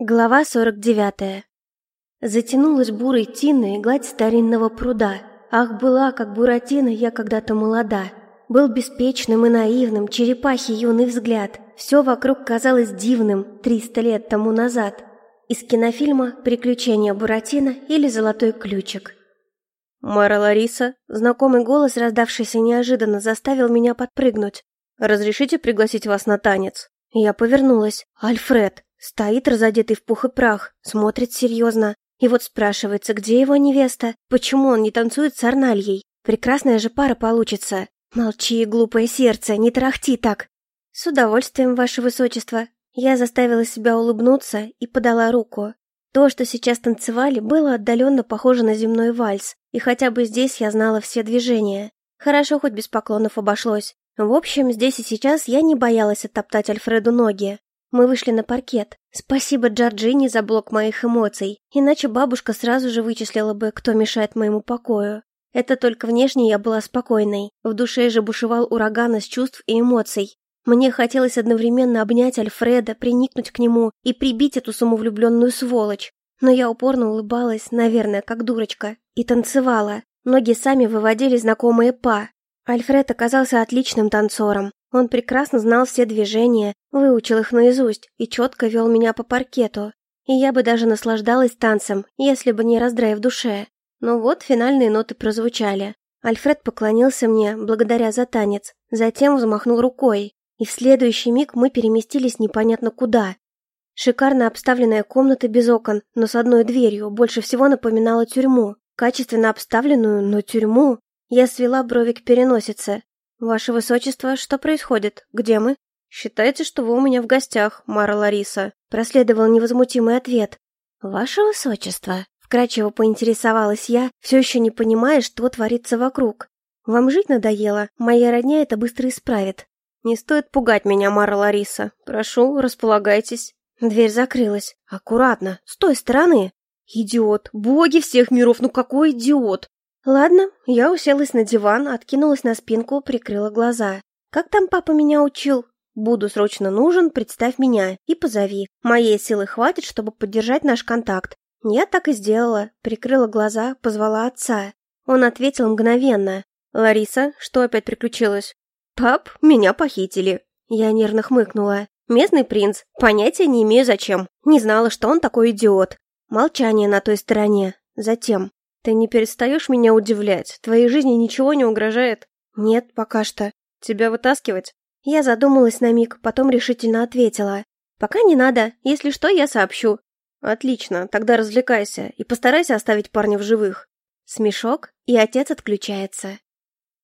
Глава 49. Затянулась бурой тиной гладь старинного пруда. Ах, была, как Буратино, я когда-то молода. Был беспечным и наивным черепахи юный взгляд. Все вокруг казалось дивным 300 лет тому назад. Из кинофильма «Приключения Буратино» или «Золотой ключик». «Мара Лариса», знакомый голос, раздавшийся неожиданно, заставил меня подпрыгнуть. «Разрешите пригласить вас на танец?» Я повернулась. Альфред. Стоит разодетый в пух и прах, смотрит серьезно. И вот спрашивается, где его невеста? Почему он не танцует с Арнальей? Прекрасная же пара получится. Молчи, глупое сердце, не тарахти так. С удовольствием, ваше высочество. Я заставила себя улыбнуться и подала руку. То, что сейчас танцевали, было отдаленно похоже на земной вальс. И хотя бы здесь я знала все движения. Хорошо, хоть без поклонов обошлось. В общем, здесь и сейчас я не боялась оттоптать Альфреду ноги. Мы вышли на паркет. Спасибо Джорджине за блок моих эмоций, иначе бабушка сразу же вычислила бы, кто мешает моему покою. Это только внешне я была спокойной, в душе же бушевал ураган из чувств и эмоций. Мне хотелось одновременно обнять Альфреда, приникнуть к нему и прибить эту самовлюбленную сволочь. Но я упорно улыбалась, наверное, как дурочка, и танцевала. Ноги сами выводили знакомые па. Альфред оказался отличным танцором. Он прекрасно знал все движения, выучил их наизусть и четко вел меня по паркету. И я бы даже наслаждалась танцем, если бы не раздрай в душе. Но вот финальные ноты прозвучали. Альфред поклонился мне, благодаря за танец, затем взмахнул рукой. И в следующий миг мы переместились непонятно куда. Шикарно обставленная комната без окон, но с одной дверью, больше всего напоминала тюрьму. Качественно обставленную, но тюрьму. Я свела брови к переносице. «Ваше высочество, что происходит? Где мы?» «Считайте, что вы у меня в гостях, Мара Лариса», — проследовал невозмутимый ответ. «Ваше высочество», — вкратчиво поинтересовалась я, все еще не понимая, что творится вокруг. «Вам жить надоело? Моя родня это быстро исправит». «Не стоит пугать меня, Мара Лариса. Прошу, располагайтесь». Дверь закрылась. «Аккуратно, с той стороны». «Идиот! Боги всех миров, ну какой идиот!» Ладно, я уселась на диван, откинулась на спинку, прикрыла глаза. Как там папа меня учил? Буду срочно нужен, представь меня и позови. Моей силы хватит, чтобы поддержать наш контакт. Я так и сделала, прикрыла глаза, позвала отца. Он ответил мгновенно. «Лариса, что опять приключилось?» «Пап, меня похитили». Я нервно хмыкнула. «Местный принц, понятия не имею зачем. Не знала, что он такой идиот». Молчание на той стороне. Затем. «Ты не перестаешь меня удивлять? Твоей жизни ничего не угрожает?» «Нет, пока что». «Тебя вытаскивать?» Я задумалась на миг, потом решительно ответила. «Пока не надо. Если что, я сообщу». «Отлично, тогда развлекайся и постарайся оставить парня в живых». Смешок, и отец отключается.